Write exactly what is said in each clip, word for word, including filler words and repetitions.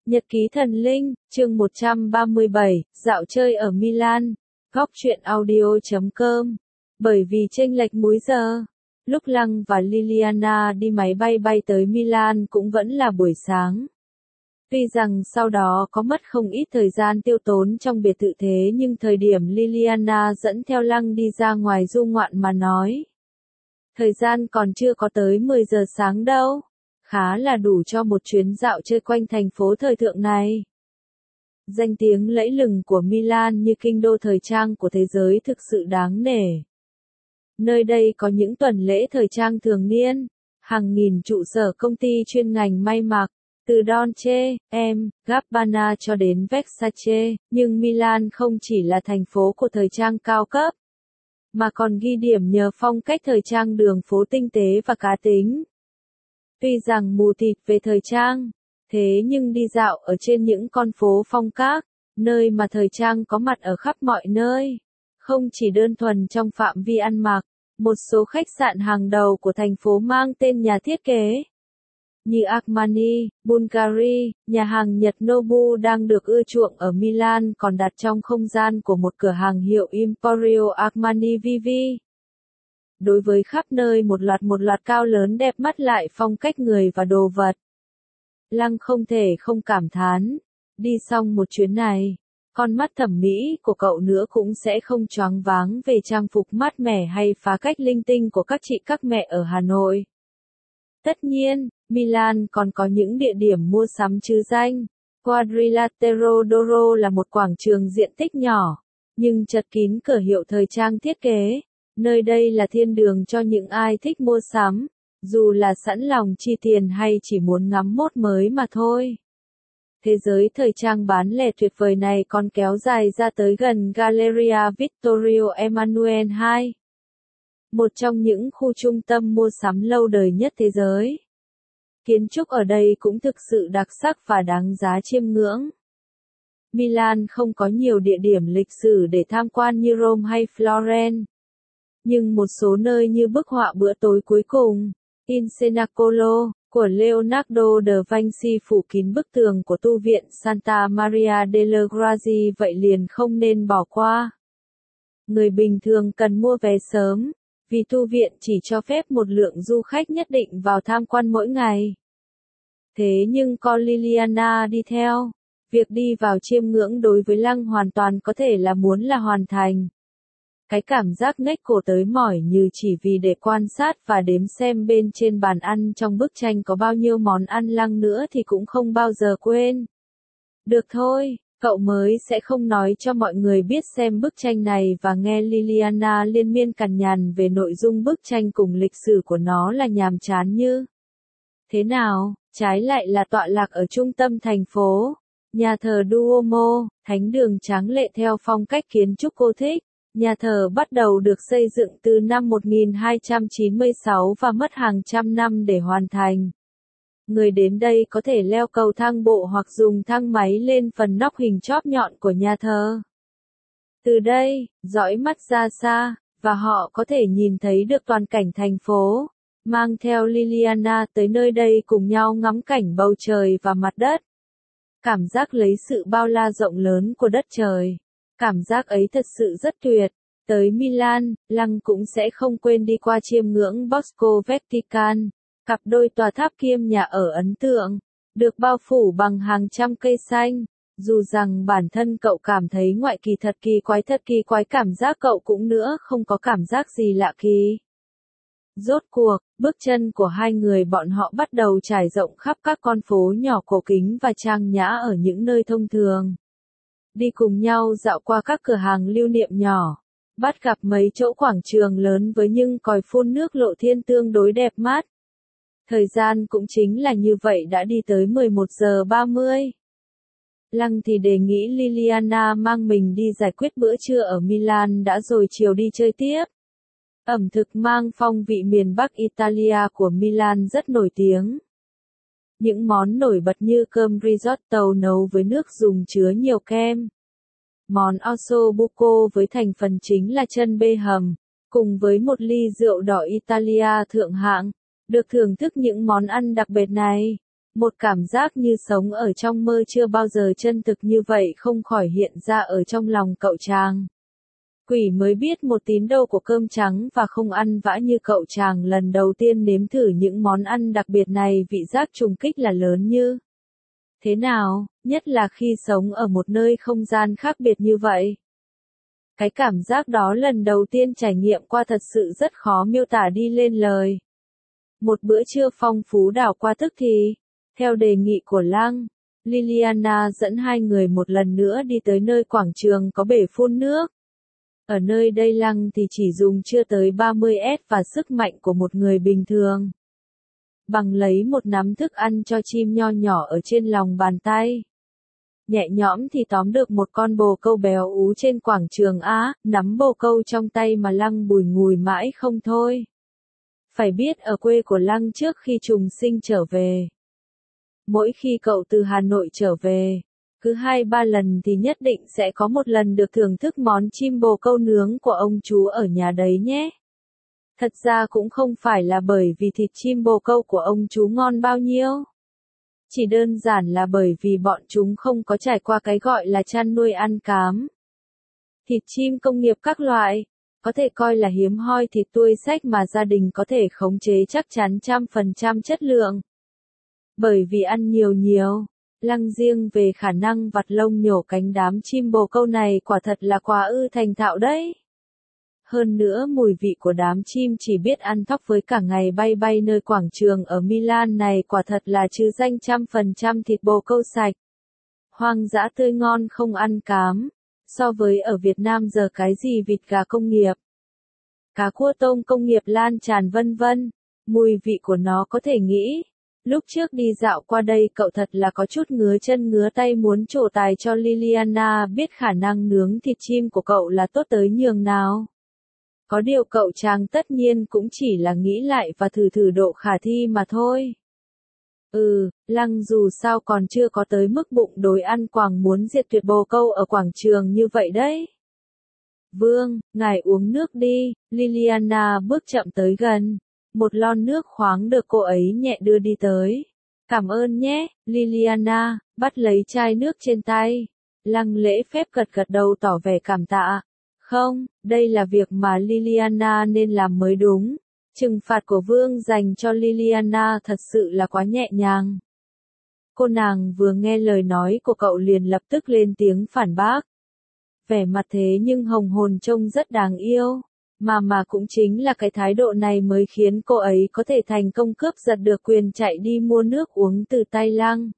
Nhật ký thần linh, chương một trăm ba mươi bảy, dạo chơi ở Milan, góc truyện audio chấm com. Bởi vì chênh lệch múi giờ, lúc Lăng và Liliana đi máy bay bay tới Milan cũng vẫn là buổi sáng. Tuy rằng sau đó có mất không ít thời gian tiêu tốn trong biệt thự thế nhưng thời điểm Liliana dẫn theo Lăng đi ra ngoài du ngoạn mà nói. Thời gian còn chưa có tới mười giờ sáng đâu. Khá là đủ cho một chuyến dạo chơi quanh thành phố thời thượng này. Danh tiếng lẫy lừng của Milan như kinh đô thời trang của thế giới thực sự đáng nể. Nơi đây có những tuần lễ thời trang thường niên, hàng nghìn trụ sở công ty chuyên ngành may mặc, từ Dolce and Gabbana cho đến Versace, nhưng Milan không chỉ là thành phố của thời trang cao cấp, mà còn ghi điểm nhờ phong cách thời trang đường phố tinh tế và cá tính. Tuy rằng mù tịt về thời trang, thế nhưng đi dạo ở trên những con phố phong cách, nơi mà thời trang có mặt ở khắp mọi nơi, không chỉ đơn thuần trong phạm vi ăn mặc, một số khách sạn hàng đầu của thành phố mang tên nhà thiết kế như Armani, Bulgari, nhà hàng Nhật Nobu đang được ưa chuộng ở Milan còn đặt trong không gian của một cửa hàng hiệu Emporio Armani Vivi. Đối với khắp nơi một loạt một loạt cao lớn đẹp mắt lại phong cách người và đồ vật. Lăng không thể không cảm thán, đi xong một chuyến này, con mắt thẩm mỹ của cậu nữa cũng sẽ không choáng váng về trang phục mát mẻ hay phá cách linh tinh của các chị các mẹ ở Hà Nội. Tất nhiên, Milan còn có những địa điểm mua sắm chứ danh. Quadrilatero d'Oro là một quảng trường diện tích nhỏ, nhưng chật kín cửa hiệu thời trang thiết kế. Nơi đây là thiên đường cho những ai thích mua sắm, dù là sẵn lòng chi tiền hay chỉ muốn ngắm mốt mới mà thôi. Thế giới thời trang bán lẻ tuyệt vời này còn kéo dài ra tới gần Galleria Vittorio Emanuele hai. Một trong những khu trung tâm mua sắm lâu đời nhất thế giới. Kiến trúc ở đây cũng thực sự đặc sắc và đáng giá chiêm ngưỡng. Milan không có nhiều địa điểm lịch sử để tham quan như Rome hay Florence. Nhưng một số nơi như bức họa bữa tối cuối cùng, In Cenacolo, của Leonardo da Vinci phủ kín bức tường của tu viện Santa Maria delle Grazie vậy liền không nên bỏ qua. Người bình thường cần mua vé sớm, vì tu viện chỉ cho phép một lượng du khách nhất định vào tham quan mỗi ngày. Thế nhưng có Liliana đi theo, việc đi vào chiêm ngưỡng đối với Lăng hoàn toàn có thể là muốn là hoàn thành. Cái cảm giác ngách cổ tới mỏi như chỉ vì để quan sát và đếm xem bên trên bàn ăn trong bức tranh có bao nhiêu món ăn Lăng nữa thì cũng không bao giờ quên. Được thôi, cậu mới sẽ không nói cho mọi người biết xem bức tranh này và nghe Liliana liên miên cằn nhằn về nội dung bức tranh cùng lịch sử của nó là nhàm chán như. Thế nào, trái lại là tọa lạc ở trung tâm thành phố, nhà thờ Duomo, thánh đường tráng lệ theo phong cách kiến trúc Gothic. Nhà thờ bắt đầu được xây dựng từ năm một nghìn hai trăm chín mươi sáu và mất hàng trăm năm để hoàn thành. Người đến đây có thể leo cầu thang bộ hoặc dùng thang máy lên phần nóc hình chóp nhọn của nhà thờ. Từ đây, dõi mắt ra xa, và họ có thể nhìn thấy được toàn cảnh thành phố, mang theo Liliana tới nơi đây cùng nhau ngắm cảnh bầu trời và mặt đất. Cảm giác lấy sự bao la rộng lớn của đất trời. Cảm giác ấy thật sự rất tuyệt. Tới Milan, Lăng cũng sẽ không quên đi qua chiêm ngưỡng Bosco Vatican, cặp đôi tòa tháp kiêm nhà ở ấn tượng, được bao phủ bằng hàng trăm cây xanh. Dù rằng bản thân cậu cảm thấy ngoại kỳ thật kỳ quái thật kỳ quái cảm giác cậu cũng nữa không có cảm giác gì lạ kỳ. Rốt cuộc, bước chân của hai người bọn họ bắt đầu trải rộng khắp các con phố nhỏ cổ kính và trang nhã ở những nơi thông thường. Đi cùng nhau dạo qua các cửa hàng lưu niệm nhỏ, bắt gặp mấy chỗ quảng trường lớn với những còi phun nước lộ thiên tương đối đẹp mắt. Thời gian cũng chính là như vậy đã đi tới mười một giờ ba mươi. Lăng thì đề nghị Liliana mang mình đi giải quyết bữa trưa ở Milan đã rồi chiều đi chơi tiếp. Ẩm thực mang phong vị miền Bắc Italia của Milan rất nổi tiếng. Những món nổi bật như cơm risotto nấu với nước dùng chứa nhiều kem. Món osso buco với thành phần chính là chân bê hầm, cùng với một ly rượu đỏ Italia thượng hạng, được thưởng thức những món ăn đặc biệt này. Một cảm giác như sống ở trong mơ chưa bao giờ chân thực như vậy không khỏi hiện ra ở trong lòng cậu chàng. Quỷ mới biết một tín đồ của cơm trắng và không ăn vã như cậu chàng lần đầu tiên nếm thử những món ăn đặc biệt này vị giác trùng kích là lớn như thế nào, nhất là khi sống ở một nơi không gian khác biệt như vậy. Cái cảm giác đó lần đầu tiên trải nghiệm qua thật sự rất khó miêu tả đi lên lời. Một bữa trưa phong phú đảo qua tức thì, theo đề nghị của Lăng, Liliana dẫn hai người một lần nữa đi tới nơi quảng trường có bể phun nước. Ở nơi đây Lăng thì chỉ dùng chưa tới ba mươi ét và sức mạnh của một người bình thường. Bằng lấy một nắm thức ăn cho chim nho nhỏ ở trên lòng bàn tay. Nhẹ nhõm thì tóm được một con bồ câu béo ú trên quảng trường á, nắm bồ câu trong tay mà Lăng bùi ngùi mãi không thôi. Phải biết ở quê của Lăng trước khi trùng sinh trở về. Mỗi khi cậu từ Hà Nội trở về, cứ hai ba lần thì nhất định sẽ có một lần được thưởng thức món chim bồ câu nướng của ông chú ở nhà đấy nhé. Thật ra cũng không phải là bởi vì thịt chim bồ câu của ông chú ngon bao nhiêu. Chỉ đơn giản là bởi vì bọn chúng không có trải qua cái gọi là chăn nuôi ăn cám. Thịt chim công nghiệp các loại, có thể coi là hiếm hoi thịt tươi xách mà gia đình có thể khống chế chắc chắn trăm phần trăm chất lượng. Bởi vì ăn nhiều nhiều, Lăng riêng về khả năng vặt lông nhổ cánh đám chim bồ câu này quả thật là quá ư thành thạo đấy. Hơn nữa mùi vị của đám chim chỉ biết ăn thóc với cả ngày bay bay nơi quảng trường ở Milan này quả thật là chứ danh trăm phần trăm thịt bồ câu sạch. Hoang dã tươi ngon không ăn cám. So với ở Việt Nam giờ cái gì vịt gà công nghiệp, cá cua tôm công nghiệp lan tràn vân vân, mùi vị của nó có thể nghĩ. Lúc trước đi dạo qua đây cậu thật là có chút ngứa chân ngứa tay muốn trổ tài cho Liliana biết khả năng nướng thịt chim của cậu là tốt tới nhường nào. Có điều cậu chàng tất nhiên cũng chỉ là nghĩ lại và thử thử độ khả thi mà thôi. Ừ, Lăng dù sao còn chưa có tới mức bụng đói ăn quàng muốn diệt tuyệt bồ câu ở quảng trường như vậy đấy. Vương, ngài uống nước đi, Liliana bước chậm tới gần. Một lon nước khoáng được cô ấy nhẹ đưa đi tới. Cảm ơn nhé, Liliana, bắt lấy chai nước trên tay. Lăng lễ phép gật gật đầu tỏ vẻ cảm tạ. Không, đây là việc mà Liliana nên làm mới đúng. Trừng phạt của Vương dành cho Liliana thật sự là quá nhẹ nhàng. Cô nàng vừa nghe lời nói của cậu liền lập tức lên tiếng phản bác. Vẻ mặt thế nhưng hồng hồn trông rất đáng yêu. Mà mà cũng chính là cái thái độ này mới khiến cô ấy có thể thành công cướp giật được quyền chạy đi mua nước uống từ tay Lăng.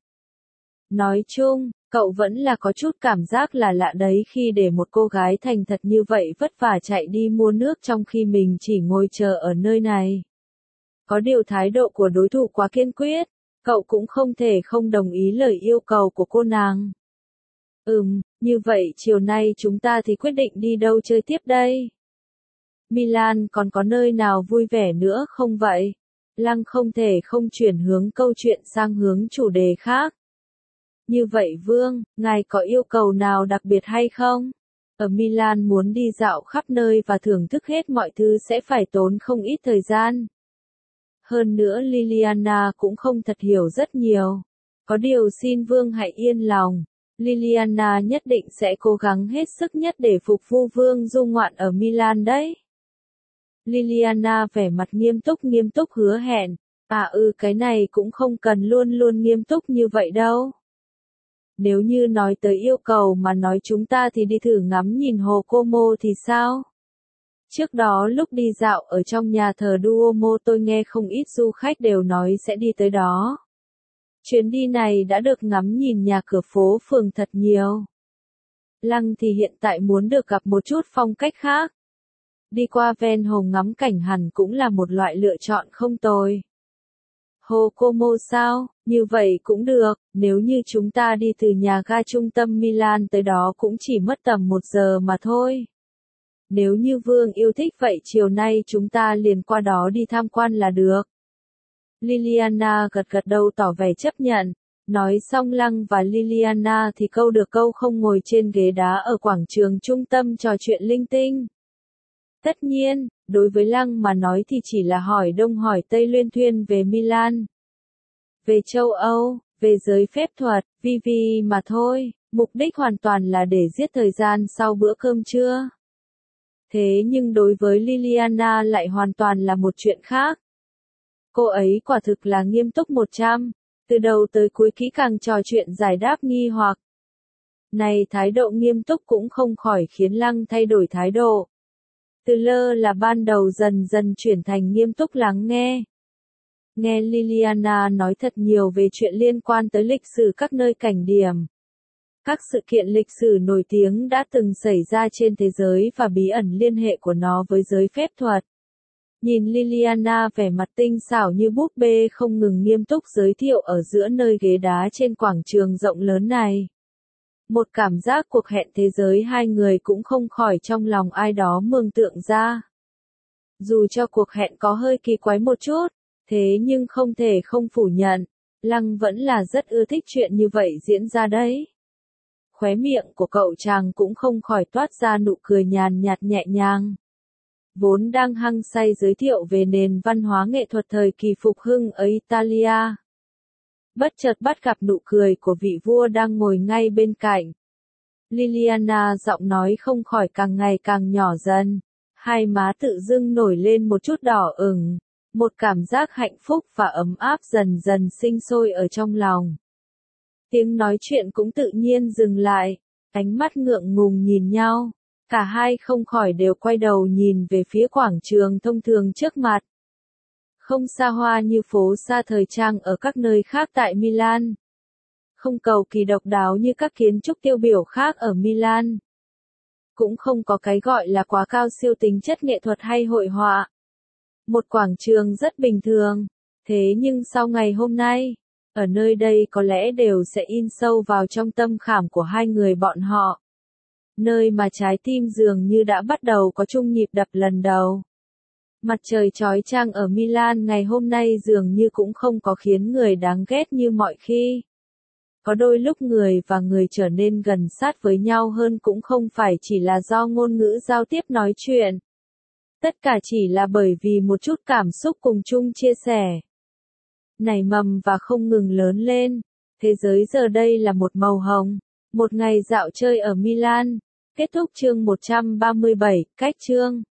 Nói chung, cậu vẫn là có chút cảm giác là lạ đấy khi để một cô gái thành thật như vậy vất vả chạy đi mua nước trong khi mình chỉ ngồi chờ ở nơi này. Có điều thái độ của đối thủ quá kiên quyết, cậu cũng không thể không đồng ý lời yêu cầu của cô nàng. Ừm, như vậy chiều nay chúng ta thì quyết định đi đâu chơi tiếp đây? Milan còn có nơi nào vui vẻ nữa không vậy? Lăng không thể không chuyển hướng câu chuyện sang hướng chủ đề khác. Như vậy Vương, ngài có yêu cầu nào đặc biệt hay không? Ở Milan muốn đi dạo khắp nơi và thưởng thức hết mọi thứ sẽ phải tốn không ít thời gian. Hơn nữa Liliana cũng không thật hiểu rất nhiều. Có điều xin Vương hãy yên lòng. Liliana nhất định sẽ cố gắng hết sức nhất để phục vụ Vương du ngoạn ở Milan đấy. Liliana vẻ mặt nghiêm túc nghiêm túc hứa hẹn. À ừ cái này cũng không cần luôn luôn nghiêm túc như vậy đâu. Nếu như nói tới yêu cầu mà nói chúng ta thì đi thử ngắm nhìn hồ Como thì sao? Trước đó lúc đi dạo ở trong nhà thờ Duomo tôi nghe không ít du khách đều nói sẽ đi tới đó. Chuyến đi này đã được ngắm nhìn nhà cửa phố phường thật nhiều. Lăng thì hiện tại muốn được gặp một chút phong cách khác. Đi qua ven hồ ngắm cảnh hẳn cũng là một loại lựa chọn không tồi. Hồ Como sao? Như vậy cũng được, nếu như chúng ta đi từ nhà ga trung tâm Milan tới đó cũng chỉ mất tầm một giờ mà thôi. Nếu như Vương yêu thích vậy chiều nay chúng ta liền qua đó đi tham quan là được. Liliana gật gật đầu tỏ vẻ chấp nhận. Nói xong Lăng và Liliana thì câu được câu không ngồi trên ghế đá ở quảng trường trung tâm trò chuyện linh tinh. Tất nhiên, đối với Lăng mà nói thì chỉ là hỏi đông hỏi tây luyên thuyên về Milan. về châu Âu, về giới phép thuật, vi vi mà thôi, mục đích hoàn toàn là để giết thời gian sau bữa cơm trưa. Thế nhưng đối với Liliana lại hoàn toàn là một chuyện khác. Cô ấy quả thực là nghiêm túc một trăm, từ đầu tới cuối kỹ càng trò chuyện giải đáp nghi hoặc. Này thái độ nghiêm túc cũng không khỏi khiến Lăng thay đổi thái độ. Từ lơ là ban đầu dần dần chuyển thành nghiêm túc lắng nghe. Nghe Liliana nói thật nhiều về chuyện liên quan tới lịch sử các nơi cảnh điểm. Các sự kiện lịch sử nổi tiếng đã từng xảy ra trên thế giới và bí ẩn liên hệ của nó với giới phép thuật. Nhìn Liliana vẻ mặt tinh xảo như búp bê không ngừng nghiêm túc giới thiệu ở giữa nơi ghế đá trên quảng trường rộng lớn này. Một cảm giác cuộc hẹn thế giới hai người cũng không khỏi trong lòng ai đó mường tượng ra. Dù cho cuộc hẹn có hơi kỳ quái một chút, thế nhưng không thể không phủ nhận, Lăng vẫn là rất ưa thích chuyện như vậy diễn ra đấy. Khóe miệng của cậu chàng cũng không khỏi toát ra nụ cười nhàn nhạt nhẹ nhàng. Vốn đang hăng say giới thiệu về nền văn hóa nghệ thuật thời kỳ phục hưng ở Italia. Bất chợt bắt gặp nụ cười của vị vua đang ngồi ngay bên cạnh. Liliana giọng nói không khỏi càng ngày càng nhỏ dần, hai má tự dưng nổi lên một chút đỏ ửng, một cảm giác hạnh phúc và ấm áp dần dần sinh sôi ở trong lòng. Tiếng nói chuyện cũng tự nhiên dừng lại, ánh mắt ngượng ngùng nhìn nhau, cả hai không khỏi đều quay đầu nhìn về phía quảng trường thông thường trước mặt. Không xa hoa như phố xa thời trang ở các nơi khác tại Milan. Không cầu kỳ độc đáo như các kiến trúc tiêu biểu khác ở Milan. Cũng không có cái gọi là quá cao siêu tính chất nghệ thuật hay hội họa. Một quảng trường rất bình thường, thế nhưng sau ngày hôm nay, ở nơi đây có lẽ đều sẽ in sâu vào trong tâm khảm của hai người bọn họ. Nơi mà trái tim dường như đã bắt đầu có chung nhịp đập lần đầu. Mặt trời chói chang ở Milan ngày hôm nay dường như cũng không có khiến người đáng ghét như mọi khi. Có đôi lúc người và người trở nên gần sát với nhau hơn cũng không phải chỉ là do ngôn ngữ giao tiếp nói chuyện. Tất cả chỉ là bởi vì một chút cảm xúc cùng chung chia sẻ. Nảy mầm và không ngừng lớn lên. Thế giới giờ đây là một màu hồng. Một ngày dạo chơi ở Milan. Kết thúc chương một trăm ba mươi bảy, cách chương.